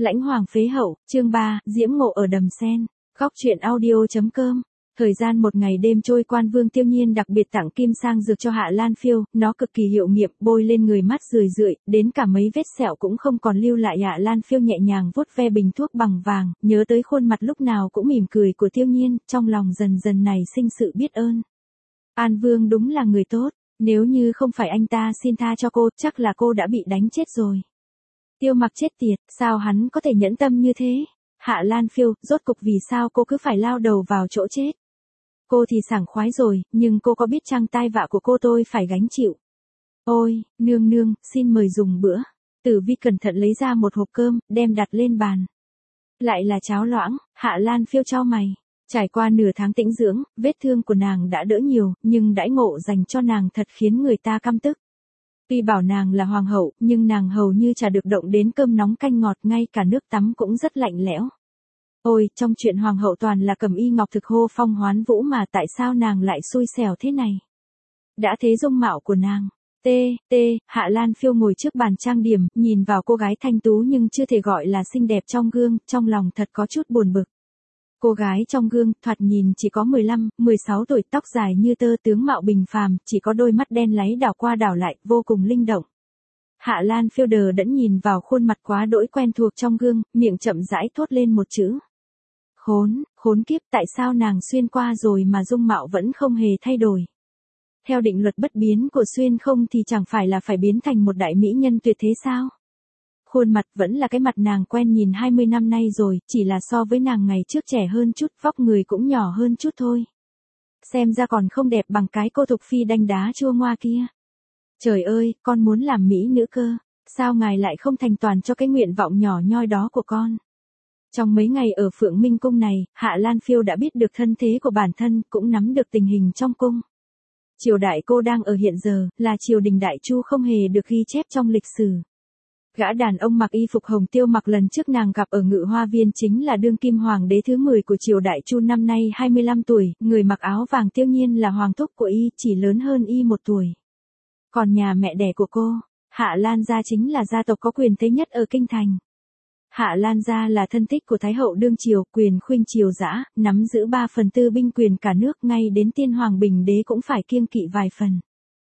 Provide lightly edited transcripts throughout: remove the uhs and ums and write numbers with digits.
Lãnh hoàng phế hậu, chương 3, diễm ngộ ở đầm sen. Góc truyện audio.com. Thời gian một ngày đêm trôi quan Vương Tiêu Nhiên đặc biệt tặng kim sang dược cho Hạ Lan Phiêu, nó cực kỳ hiệu nghiệm, bôi lên người mắt rười rượi, đến cả mấy vết sẹo cũng không còn lưu lại. Hạ Lan Phiêu nhẹ nhàng vuốt ve bình thuốc bằng vàng, nhớ tới khuôn mặt lúc nào cũng mỉm cười của Tiêu Nhiên, trong lòng dần dần nảy sinh sự biết ơn. An Vương đúng là người tốt, nếu như không phải anh ta xin tha cho cô, chắc là cô đã bị đánh chết rồi. Tiêu Mặc chết tiệt, sao hắn có thể nhẫn tâm như thế? Hạ Lan Phiêu, rốt cục vì sao cô cứ phải lao đầu vào chỗ chết? Cô thì sảng khoái rồi, nhưng cô có biết chăng tai vạ của cô tôi phải gánh chịu? Ôi, nương nương, xin mời dùng bữa. Tử Vi cẩn thận lấy ra một hộp cơm, đem đặt lên bàn. Lại là cháo loãng. Hạ Lan Phiêu chau mày. Trải qua nửa tháng tĩnh dưỡng, vết thương của nàng đã đỡ nhiều, nhưng đãi ngộ dành cho nàng thật khiến người ta căm tức. Tuy bảo nàng là hoàng hậu, nhưng nàng hầu như chả được động đến cơm nóng canh ngọt, ngay cả nước tắm cũng rất lạnh lẽo. Ôi, trong chuyện hoàng hậu toàn là cầm y ngọc thực hô phong hoán vũ mà tại sao nàng lại xui xẻo thế này? Đã thế dung mạo của nàng. Hạ Lan Phiêu ngồi trước bàn trang điểm, nhìn vào cô gái thanh tú nhưng chưa thể gọi là xinh đẹp trong gương, trong lòng thật có chút buồn bực. Cô gái trong gương, thoạt nhìn chỉ có 15, 16 tuổi, tóc dài như tơ, tướng mạo bình phàm, chỉ có đôi mắt đen láy đảo qua đảo lại, vô cùng linh động. Hạ Lan Phiêu đờ đẫn nhìn vào khuôn mặt quá đỗi quen thuộc trong gương, miệng chậm rãi thốt lên một chữ. Khốn kiếp, tại sao nàng xuyên qua rồi mà dung mạo vẫn không hề thay đổi? Theo định luật bất biến của xuyên không thì chẳng phải là phải biến thành một đại mỹ nhân tuyệt thế sao? Khuôn mặt vẫn là cái mặt nàng quen nhìn 20 năm nay rồi, chỉ là so với nàng ngày trước trẻ hơn chút, vóc người cũng nhỏ hơn chút thôi. Xem ra còn không đẹp bằng cái cô Thục Phi đanh đá chua ngoa kia. Trời ơi, con muốn làm mỹ nữ cơ, sao ngài lại không thành toàn cho cái nguyện vọng nhỏ nhoi đó của con? Trong mấy ngày ở Phượng Minh Cung này, Hạ Lan Phiêu đã biết được thân thế của bản thân, cũng nắm được tình hình trong cung. Triều đại cô đang ở hiện giờ, là triều đình Đại Chu không hề được ghi chép trong lịch sử. Gã đàn ông mặc y phục hồng Tiêu Mặc lần trước nàng gặp ở Ngự Hoa Viên chính là đương kim hoàng đế thứ 10 của triều Đại Chu, năm nay 25 tuổi, người mặc áo vàng Tiêu Nhiên là hoàng thúc của y, chỉ lớn hơn y 1 tuổi. Còn nhà mẹ đẻ của cô, Hạ Lan gia chính là gia tộc có quyền thế nhất ở kinh thành. Hạ Lan gia là thân thích của Thái hậu đương triều, quyền khuynh triều dã, nắm giữ 3/4 binh quyền cả nước, ngay đến tiên hoàng Bình đế cũng phải kiêng kỵ vài phần.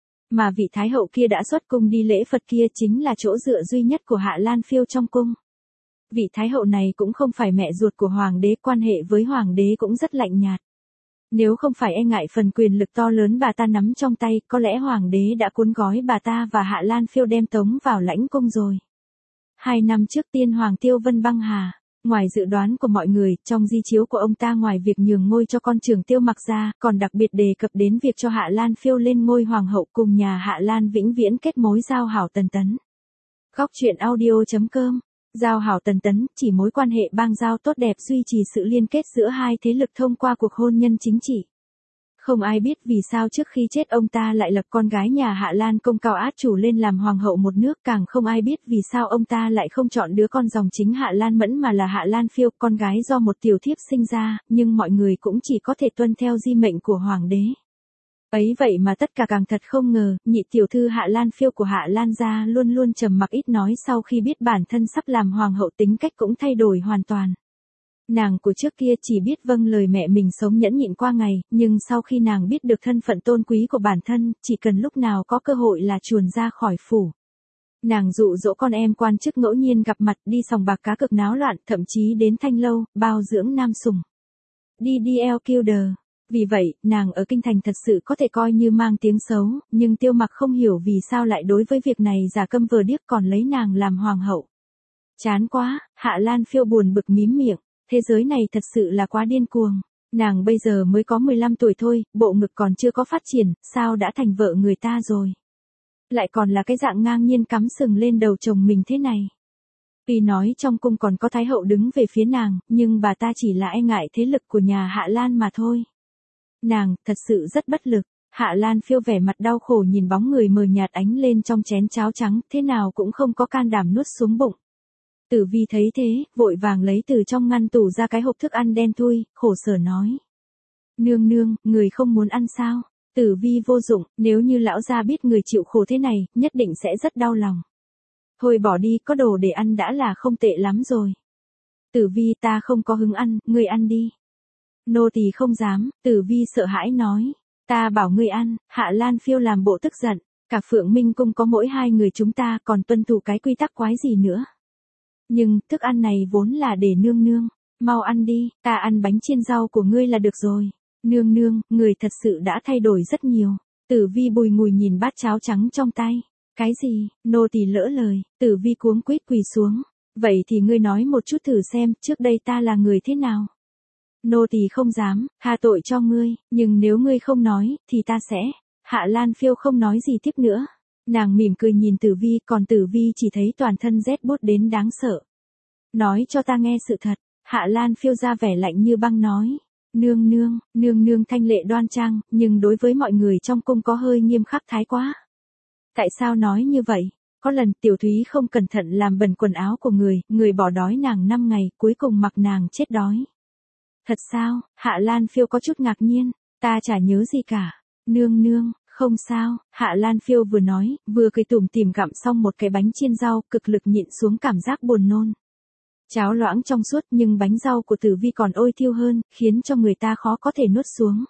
Mà vị Thái hậu kia đã xuất cung đi lễ Phật kia chính là chỗ dựa duy nhất của Hạ Lan Phiêu trong cung. Vị Thái hậu này cũng không phải mẹ ruột của hoàng đế, quan hệ với hoàng đế cũng rất lạnh nhạt. Nếu không phải e ngại phần quyền lực to lớn bà ta nắm trong tay, có lẽ hoàng đế đã cuốn gói bà ta và Hạ Lan Phiêu đem tống vào lãnh cung rồi. 2 năm trước tiên hoàng Tiêu Vân băng hà, ngoài dự đoán của mọi người, trong di chiếu của ông ta ngoài việc nhường ngôi cho con trưởng Tiêu Mặc ra, còn đặc biệt đề cập đến việc cho Hạ Lan Phiêu lên ngôi hoàng hậu cùng nhà Hạ Lan vĩnh viễn kết mối giao hảo tần tấn. Góc truyện audio.com. Giao hảo tần tấn, chỉ mối quan hệ bang giao tốt đẹp duy trì sự liên kết giữa hai thế lực thông qua cuộc hôn nhân chính trị. Không ai biết vì sao trước khi chết ông ta lại lập con gái nhà Hạ Lan Công Cao Át Chủ lên làm hoàng hậu một nước, càng không ai biết vì sao ông ta lại không chọn đứa con dòng chính Hạ Lan Mẫn mà là Hạ Lan Phiêu, con gái do một tiểu thiếp sinh ra, nhưng mọi người cũng chỉ có thể tuân theo di mệnh của hoàng đế. Ấy vậy mà tất cả càng thật không ngờ, nhị tiểu thư Hạ Lan Phiêu của Hạ Lan gia luôn luôn trầm mặc ít nói, sau khi biết bản thân sắp làm hoàng hậu tính cách cũng thay đổi hoàn toàn. Nàng của trước kia chỉ biết vâng lời mẹ mình sống nhẫn nhịn qua ngày, nhưng sau khi nàng biết được thân phận tôn quý của bản thân, chỉ cần lúc nào có cơ hội là chuồn ra khỏi phủ. Nàng dụ dỗ con em quan chức ngẫu nhiên gặp mặt, đi sòng bạc cá cược náo loạn, thậm chí đến thanh lâu, bao dưỡng nam sủng. Đi DL. Vì vậy, nàng ở kinh thành thật sự có thể coi như mang tiếng xấu, nhưng Tiêu Mặc không hiểu vì sao lại đối với việc này giả câm vờ điếc còn lấy nàng làm hoàng hậu. Chán quá, Hạ Lan Phiêu buồn bực mím miệng. Thế giới này thật sự là quá điên cuồng. Nàng bây giờ mới có 15 tuổi thôi, bộ ngực còn chưa có phát triển, sao đã thành vợ người ta rồi? Lại còn là cái dạng ngang nhiên cắm sừng lên đầu chồng mình thế này. Tuy nói trong cung còn có Thái hậu đứng về phía nàng, nhưng bà ta chỉ là e ngại thế lực của nhà Hạ Lan mà thôi. Nàng, thật sự rất bất lực. Hạ Lan Phiêu vẻ mặt đau khổ nhìn bóng người mờ nhạt ánh lên trong chén cháo trắng, thế nào cũng không có can đảm nuốt xuống bụng. Tử Vi thấy thế, vội vàng lấy từ trong ngăn tủ ra cái hộp thức ăn đen thui, khổ sở nói. Nương nương, người không muốn ăn sao? Tử Vi vô dụng, nếu như lão gia biết người chịu khổ thế này, nhất định sẽ rất đau lòng. Thôi bỏ đi, có đồ để ăn đã là không tệ lắm rồi. Tử Vi ta không có hứng ăn, ngươi ăn đi. Nô tỳ không dám, Tử Vi sợ hãi nói. Ta bảo ngươi ăn, Hạ Lan Phiêu làm bộ tức giận. Cả Phượng Minh Cung có mỗi hai người chúng ta còn tuân thủ cái quy tắc quái gì nữa. Nhưng, thức ăn này vốn là để nương nương. Mau ăn đi, ta ăn bánh chiên rau của ngươi là được rồi. Nương nương, người thật sự đã thay đổi rất nhiều. Tử Vi bùi ngùi nhìn bát cháo trắng trong tay. Cái gì, nô tỳ lỡ lời, Tử Vi cuống quýt quỳ xuống. Vậy thì ngươi nói một chút thử xem, trước đây ta là người thế nào? Nô tỳ không dám, tha tội cho ngươi, nhưng nếu ngươi không nói, thì ta sẽ. Hạ Lan Phiêu không nói gì tiếp nữa. Nàng mỉm cười nhìn Tử Vi, còn Tử Vi chỉ thấy toàn thân rét buốt đến đáng sợ. Nói cho ta nghe sự thật, Hạ Lan Phiêu ra vẻ lạnh như băng nói. Nương nương thanh lệ đoan trang, nhưng đối với mọi người trong cung có hơi nghiêm khắc thái quá. Tại sao nói như vậy? Có lần Tiểu Thúy không cẩn thận làm bẩn quần áo của người bỏ đói nàng 5 ngày, cuối cùng mặc nàng chết đói. Thật sao? Hạ Lan Phiêu có chút ngạc nhiên, ta chả nhớ gì cả. Nương, không sao, Hạ Lan Phiêu vừa nói, vừa cười tủm tỉm gặm xong một cái bánh chiên rau, cực lực nhịn xuống cảm giác buồn nôn. Cháo loãng trong suốt nhưng bánh rau của Tử Vi còn ôi thiêu hơn, khiến cho người ta khó có thể nuốt xuống.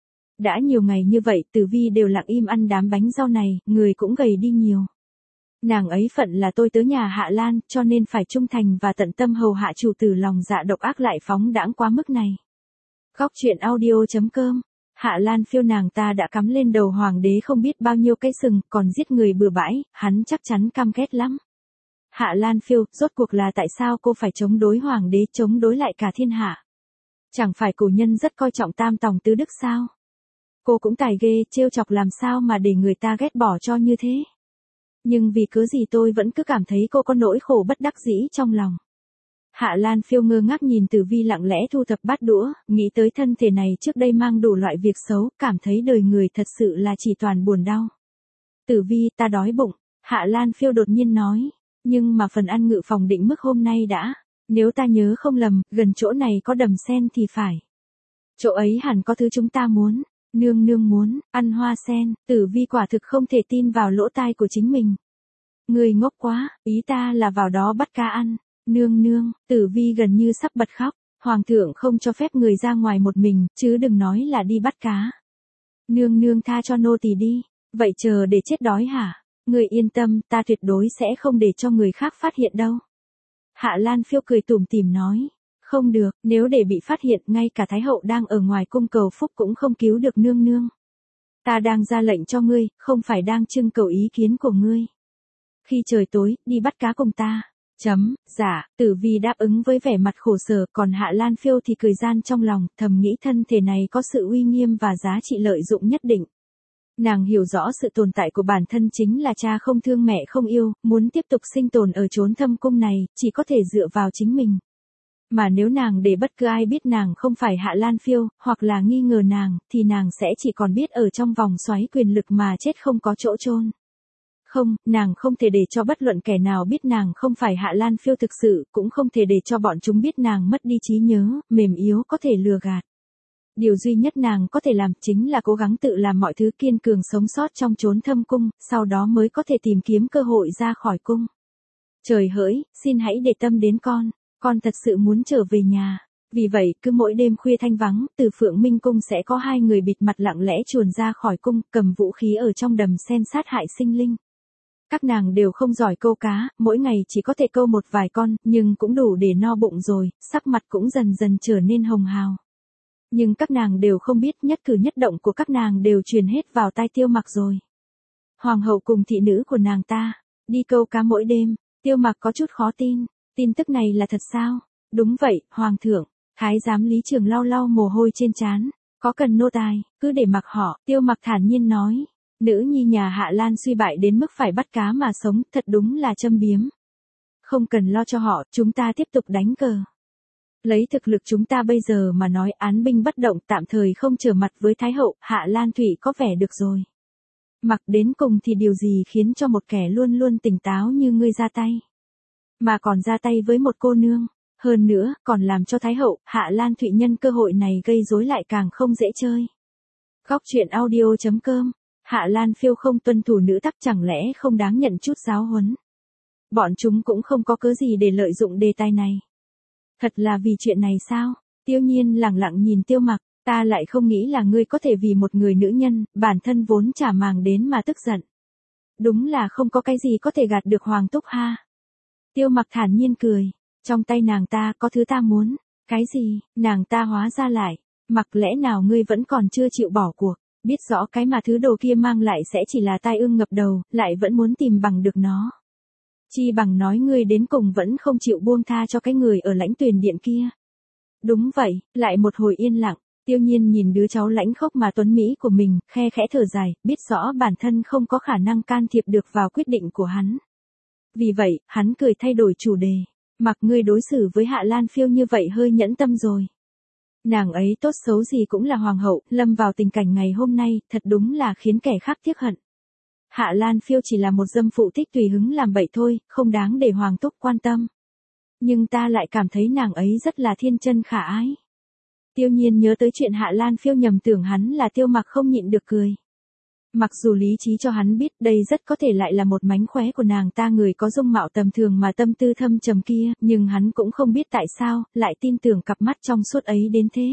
Đã nhiều ngày như vậy Tử Vi đều lặng im ăn đám bánh rau này, người cũng gầy đi nhiều. Nàng ấy phận là tôi tớ nhà Hạ Lan, cho nên phải trung thành và tận tâm hầu hạ chủ tử lòng dạ độc ác lại phóng đãng quá mức này. Góc truyện audio.com. Hạ Lan Phiêu nàng ta đã cắm lên đầu hoàng đế không biết bao nhiêu cái sừng, còn giết người bừa bãi, hắn chắc chắn căm ghét lắm. Hạ Lan Phiêu, rốt cuộc là tại sao cô phải chống đối hoàng đế, chống đối lại cả thiên hạ? Chẳng phải cổ nhân rất coi trọng tam tòng tứ đức sao? Cô cũng tài ghê, trêu chọc làm sao mà để người ta ghét bỏ cho như thế? Nhưng vì cớ gì tôi vẫn cứ cảm thấy cô có nỗi khổ bất đắc dĩ trong lòng. Hạ Lan Phiêu ngơ ngác nhìn Tử Vi lặng lẽ thu thập bát đũa, nghĩ tới thân thể này trước đây mang đủ loại việc xấu, cảm thấy đời người thật sự là chỉ toàn buồn đau. Tử Vi, ta đói bụng, Hạ Lan Phiêu đột nhiên nói, nhưng mà phần ăn ngự phòng định mức hôm nay đã, nếu ta nhớ không lầm, gần chỗ này có đầm sen thì phải. Chỗ ấy hẳn có thứ chúng ta muốn. Nương muốn, ăn hoa sen, Tử Vi quả thực không thể tin vào lỗ tai của chính mình. Người ngốc quá, ý ta là vào đó bắt cá ăn. Nương, Tử Vi gần như sắp bật khóc, hoàng thượng không cho phép người ra ngoài một mình, chứ đừng nói là đi bắt cá. Nương tha cho nô tỳ đi, vậy chờ để chết đói hả? Người yên tâm, ta tuyệt đối sẽ không để cho người khác phát hiện đâu. Hạ Lan Phiêu cười tủm tỉm nói. Không được, nếu để bị phát hiện, ngay cả Thái hậu đang ở ngoài cung cầu phúc cũng không cứu được nương. Ta đang ra lệnh cho ngươi, không phải đang trưng cầu ý kiến của ngươi. Khi trời tối, đi bắt cá cùng ta. Dạ, Tử Vi đáp ứng với vẻ mặt khổ sở, còn Hạ Lan Phiêu thì cười gian trong lòng, thầm nghĩ thân thể này có sự uy nghiêm và giá trị lợi dụng nhất định. Nàng hiểu rõ sự tồn tại của bản thân chính là cha không thương mẹ không yêu, muốn tiếp tục sinh tồn ở chốn thâm cung này, chỉ có thể dựa vào chính mình. Mà nếu nàng để bất cứ ai biết nàng không phải Hạ Lan Phiêu, hoặc là nghi ngờ nàng, thì nàng sẽ chỉ còn biết ở trong vòng xoáy quyền lực mà chết không có chỗ chôn. Không, nàng không thể để cho bất luận kẻ nào biết nàng không phải Hạ Lan Phiêu thực sự, cũng không thể để cho bọn chúng biết nàng mất đi trí nhớ, mềm yếu có thể lừa gạt. Điều duy nhất nàng có thể làm chính là cố gắng tự làm mọi thứ kiên cường sống sót trong chốn thâm cung, sau đó mới có thể tìm kiếm cơ hội ra khỏi cung. Trời hỡi, xin hãy để tâm đến con thật sự muốn trở về nhà. Vì vậy, cứ mỗi đêm khuya thanh vắng, từ Phượng Minh Cung sẽ có hai người bịt mặt lặng lẽ chuồn ra khỏi cung, cầm vũ khí ở trong đầm sen sát hại sinh linh. Các nàng đều không giỏi câu cá, mỗi ngày chỉ có thể câu một vài con, nhưng cũng đủ để no bụng rồi, sắc mặt cũng dần dần trở nên hồng hào. Nhưng các nàng đều không biết nhất cử nhất động của các nàng đều truyền hết vào tai Tiêu Mặc rồi. Hoàng hậu cùng thị nữ của nàng ta, đi câu cá mỗi đêm, Tiêu Mặc có chút khó tin, tin tức này là thật sao? Đúng vậy, Hoàng thượng, Thái giám Lý Trường lau mồ hôi trên trán, có cần nô tài, cứ để mặc họ, Tiêu Mặc thản nhiên nói. Nữ nhi nhà Hạ Lan suy bại đến mức phải bắt cá mà sống, thật đúng là châm biếm. Không cần lo cho họ, chúng ta tiếp tục đánh cờ. Lấy thực lực chúng ta bây giờ mà nói án binh bất động tạm thời không trở mặt với Thái hậu, Hạ Lan Thụy có vẻ được rồi. Mặc đến cùng thì điều gì khiến cho một kẻ luôn luôn tỉnh táo như ngươi ra tay. Mà còn ra tay với một cô nương, hơn nữa còn làm cho Thái hậu, Hạ Lan Thụy nhân cơ hội này gây rối lại càng không dễ chơi. Góc truyện audio.com. Hạ Lan Phiêu không tuân thủ nữ tắc chẳng lẽ không đáng nhận chút giáo huấn. Bọn chúng cũng không có cớ gì để lợi dụng đề tài này. Thật là vì chuyện này sao? Tiêu Nhiên lẳng lặng nhìn Tiêu Mặc, ta lại không nghĩ là ngươi có thể vì một người nữ nhân, bản thân vốn chả màng đến mà tức giận. Đúng là không có cái gì có thể gạt được Hoàng Túc ha. Tiêu Mặc thản nhiên cười, trong tay nàng ta có thứ ta muốn. Cái gì? Nàng ta hóa ra lại, Mặc lẽ nào ngươi vẫn còn chưa chịu bỏ cuộc, biết rõ cái mà thứ đồ kia mang lại sẽ chỉ là tai ương ngập đầu, lại vẫn muốn tìm bằng được nó. Chi bằng nói ngươi đến cùng vẫn không chịu buông tha cho cái người ở Lãnh Tuyền Điện kia. Đúng vậy, lại một hồi yên lặng, Tiêu Nhiên nhìn đứa cháu lãnh khốc mà tuấn mỹ của mình, khe khẽ thở dài, biết rõ bản thân không có khả năng can thiệp được vào quyết định của hắn. Vì vậy, hắn cười thay đổi chủ đề. Mặc ngươi đối xử với Hạ Lan Phiêu như vậy hơi nhẫn tâm rồi. Nàng ấy tốt xấu gì cũng là hoàng hậu, lâm vào tình cảnh ngày hôm nay, thật đúng là khiến kẻ khác tiếc hận. Hạ Lan Phiêu chỉ là một dâm phụ thích tùy hứng làm bậy thôi, không đáng để Hoàng Túc quan tâm. Nhưng ta lại cảm thấy nàng ấy rất là thiên chân khả ái. Tiêu Nhiên nhớ tới chuyện Hạ Lan Phiêu nhầm tưởng hắn là Tiêu Mặc không nhịn được cười. Mặc dù lý trí cho hắn biết đây rất có thể lại là một mánh khóe của nàng ta, người có dung mạo tầm thường mà tâm tư thâm trầm kia, nhưng hắn cũng không biết tại sao, lại tin tưởng cặp mắt trong suốt ấy đến thế.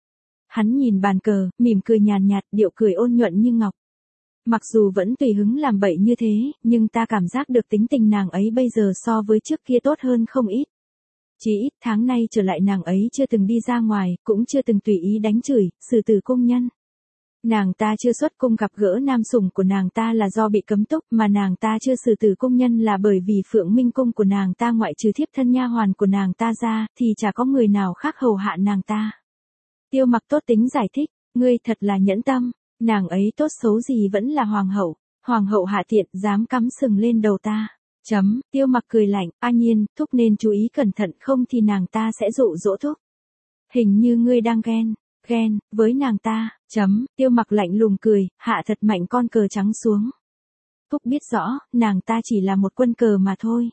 Hắn nhìn bàn cờ, mỉm cười nhàn nhạt, điệu cười ôn nhuận như ngọc. Mặc dù vẫn tùy hứng làm bậy như thế, nhưng ta cảm giác được tính tình nàng ấy bây giờ so với trước kia tốt hơn không ít. Chỉ ít tháng nay trở lại nàng ấy chưa từng đi ra ngoài, cũng chưa từng tùy ý đánh chửi, xử tử cung nhân. Nàng ta chưa xuất cung gặp gỡ nam sủng của nàng ta là do bị cấm túc, mà nàng ta chưa xử tử cung nhân là bởi vì Phượng Minh cung của nàng ta ngoại trừ thiếp thân nha hoàn của nàng ta ra, thì chả có người nào khác hầu hạ nàng ta. Tiêu Mặc tốt tính giải thích, ngươi thật là nhẫn tâm, nàng ấy tốt xấu gì vẫn là hoàng hậu hạ tiện dám cắm sừng lên đầu ta. Tiêu Mặc cười lạnh, a nhiên, thúc nên chú ý cẩn thận không thì nàng ta sẽ dụ dỗ thúc. Hình như ngươi đang ghen với nàng ta. Tiêu Mặc lạnh lùng cười, hạ thật mạnh con cờ trắng xuống. Thúc biết rõ, nàng ta chỉ là một quân cờ mà thôi.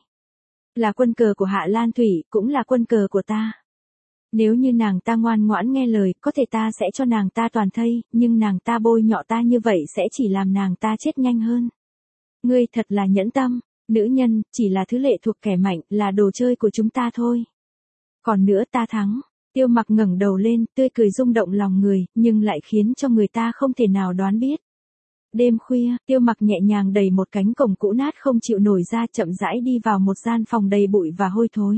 Là quân cờ của Hạ Lan Thủy, cũng là quân cờ của ta. Nếu như nàng ta ngoan ngoãn nghe lời, có thể ta sẽ cho nàng ta toàn thây, nhưng nàng ta bôi nhọ ta như vậy sẽ chỉ làm nàng ta chết nhanh hơn. Ngươi thật là nhẫn tâm, nữ nhân, chỉ là thứ lệ thuộc kẻ mạnh, là đồ chơi của chúng ta thôi. Còn nữa ta thắng. Tiêu Mặc ngẩng đầu lên, tươi cười rung động lòng người, nhưng lại khiến cho người ta không thể nào đoán biết. Đêm khuya, Tiêu Mặc nhẹ nhàng đẩy một cánh cổng cũ nát không chịu nổi ra, chậm rãi đi vào một gian phòng đầy bụi và hôi thối.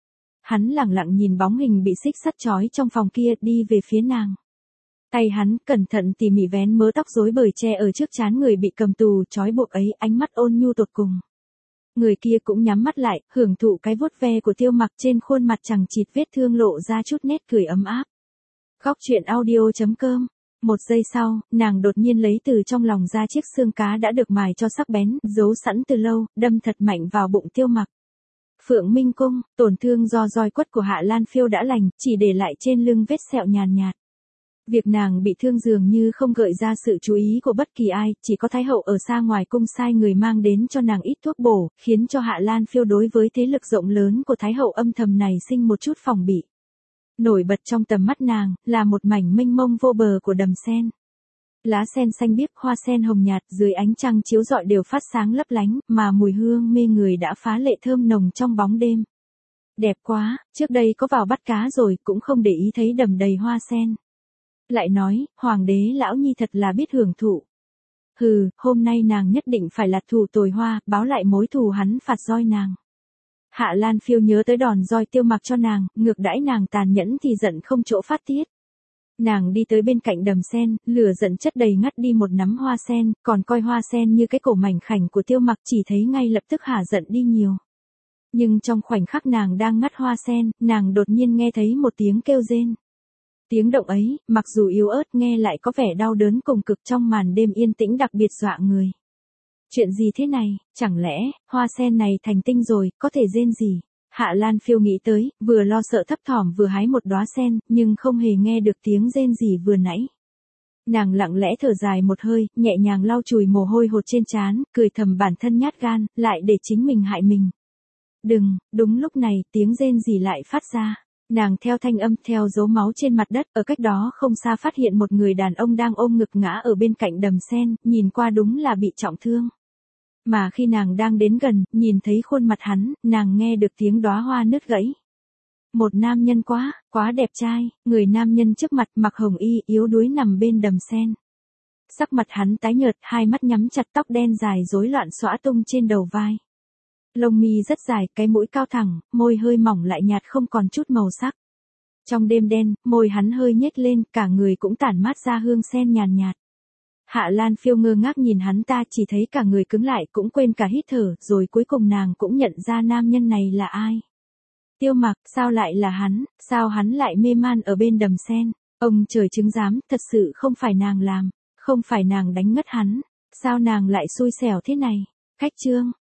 Hắn lẳng lặng nhìn bóng hình bị xích sắt trói trong phòng kia đi về phía nàng. Tay hắn cẩn thận tỉ mỉ vén mớ tóc rối bời che ở trước trán người bị cầm tù trói buộc ấy, ánh mắt ôn nhu tột cùng. Người kia cũng nhắm mắt lại, hưởng thụ cái vuốt ve của Tiêu Mặc, trên khuôn mặt chằng chịt vết thương lộ ra chút nét cười ấm áp. Góc truyện audio.com. Một giây sau, nàng đột nhiên lấy từ trong lòng ra chiếc xương cá đã được mài cho sắc bén, giấu sẵn từ lâu, đâm thật mạnh vào bụng Tiêu Mặc. Phượng Minh cung, tổn thương do roi quất của Hạ Lan Phiêu đã lành, chỉ để lại trên lưng vết sẹo nhàn nhạt. Việc nàng bị thương dường như không gợi ra sự chú ý của bất kỳ ai, chỉ có Thái hậu ở xa ngoài cung sai người mang đến cho nàng ít thuốc bổ, khiến cho Hạ Lan Phiêu đối với thế lực rộng lớn của Thái hậu âm thầm này sinh một chút phòng bị. Nổi bật trong tầm mắt nàng, là một mảnh mênh mông vô bờ của đầm sen. Lá sen xanh biếc, hoa sen hồng nhạt, dưới ánh trăng chiếu rọi đều phát sáng lấp lánh, mà mùi hương mê người đã phá lệ thơm nồng trong bóng đêm. Đẹp quá, trước đây có vào bắt cá rồi, cũng không để ý thấy đầm đầy hoa sen. Lại nói, hoàng đế lão nhi thật là biết hưởng thụ. Hừ, hôm nay nàng nhất định phải lạt thù tồi hoa, báo lại mối thù hắn phạt roi nàng. Hạ Lan Phiêu nhớ tới đòn roi Tiêu Mặc cho nàng, ngược đãi nàng tàn nhẫn thì giận không chỗ phát tiết. Nàng đi tới bên cạnh đầm sen, lửa giận chất đầy ngắt đi một nắm hoa sen, còn coi hoa sen như cái cổ mảnh khảnh của Tiêu Mặc, chỉ thấy ngay lập tức hả giận đi nhiều. Nhưng trong khoảnh khắc nàng đang ngắt hoa sen, nàng đột nhiên nghe thấy một tiếng kêu rên. Tiếng động ấy, mặc dù yếu ớt nghe lại có vẻ đau đớn cùng cực trong màn đêm yên tĩnh đặc biệt dọa người. Chuyện gì thế này, chẳng lẽ, hoa sen này thành tinh rồi, có thể rên gì? Hạ Lan Phiêu nghĩ tới, vừa lo sợ thấp thỏm vừa hái một đóa sen, nhưng không hề nghe được tiếng rên gì vừa nãy. Nàng lặng lẽ thở dài một hơi, nhẹ nhàng lau chùi mồ hôi hột trên trán, cười thầm bản thân nhát gan, lại để chính mình hại mình. Đừng, đúng lúc này, tiếng rên gì lại phát ra. Nàng theo thanh âm, theo dấu máu trên mặt đất, ở cách đó không xa phát hiện một người đàn ông đang ôm ngực ngã ở bên cạnh đầm sen, nhìn qua đúng là bị trọng thương. Mà khi nàng đang đến gần, nhìn thấy khuôn mặt hắn, nàng nghe được tiếng đóa hoa nứt gãy. Một nam nhân quá đẹp trai, người nam nhân trước mặt mặc hồng y yếu đuối nằm bên đầm sen. Sắc mặt hắn tái nhợt, hai mắt nhắm chặt, tóc đen dài rối loạn xõa tung trên đầu vai. Lông mi rất dài, cái mũi cao thẳng, môi hơi mỏng lại nhạt không còn chút màu sắc. Trong đêm đen, môi hắn hơi nhếch lên, cả người cũng tản mát ra hương sen nhàn nhạt. Hạ Lan Phiêu ngơ ngác nhìn hắn ta, chỉ thấy cả người cứng lại, cũng quên cả hít thở, rồi cuối cùng nàng cũng nhận ra nam nhân này là ai. Tiêu Mặc, sao lại là hắn, sao hắn lại mê man ở bên đầm sen? Ông trời chứng giám, thật sự không phải nàng làm, không phải nàng đánh ngất hắn, sao nàng lại xui xẻo thế này? Khách chương